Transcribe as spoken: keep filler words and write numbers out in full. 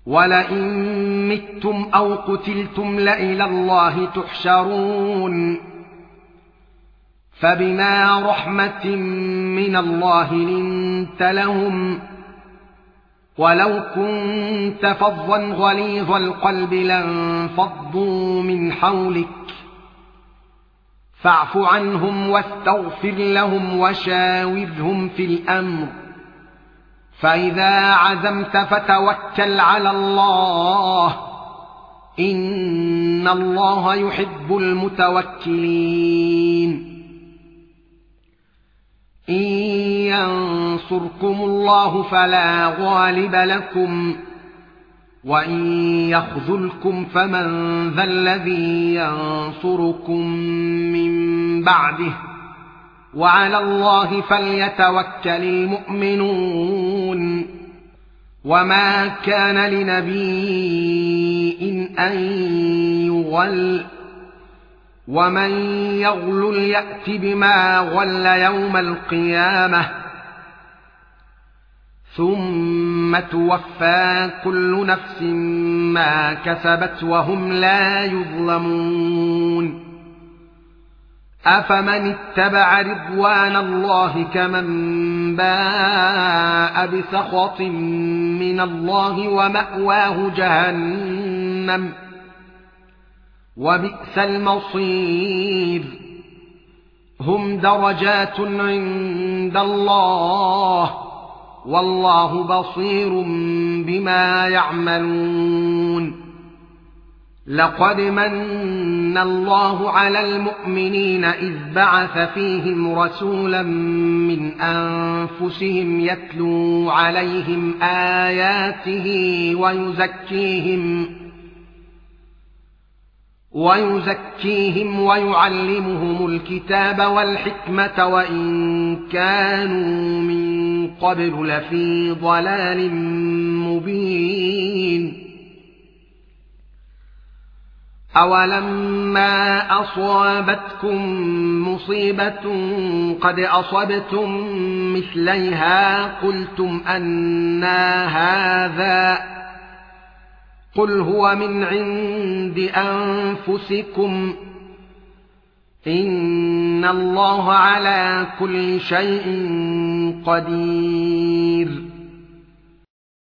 ولئن متم أو قتلتم لإلى الله تحشرون فبما رحمة من الله لنت لهم ولو كنت فظا غليظ القلب لانفضوا من حولك فاعف عنهم واستغفر لهم وشاورهم في الأمر فإذا عزمت فتوكل على الله إن الله يحب المتوكلين إن ينصركم الله فلا غالب لكم وإن يخذلكم فمن ذا الذي ينصركم من بعده وعلى الله فليتوكل المؤمنون وما كان لنبي أن يغل ومن يغل يأت بما غل يوم القيامة ثم توفى كل نفس ما كسبت وهم لا يظلمون أفمن اتبع رضوان الله كمن باء بسخط من الله ومأواه جهنم وبئس المصير هم درجات عند الله والله بصير بما يعملون لقد من الله على المؤمنين إذ بعث فيهم رسولا من أنفسهم يتلو عليهم آياته ويزكيهم ويزكيهم ويعلمهم الكتاب والحكمة وإن كانوا من قبل لفي ضلال مبين أولما أصابتكم مصيبة قد أصبتم مثليها قلتم أنى هذا قل هو من عند أنفسكم إن الله على كل شيء قدير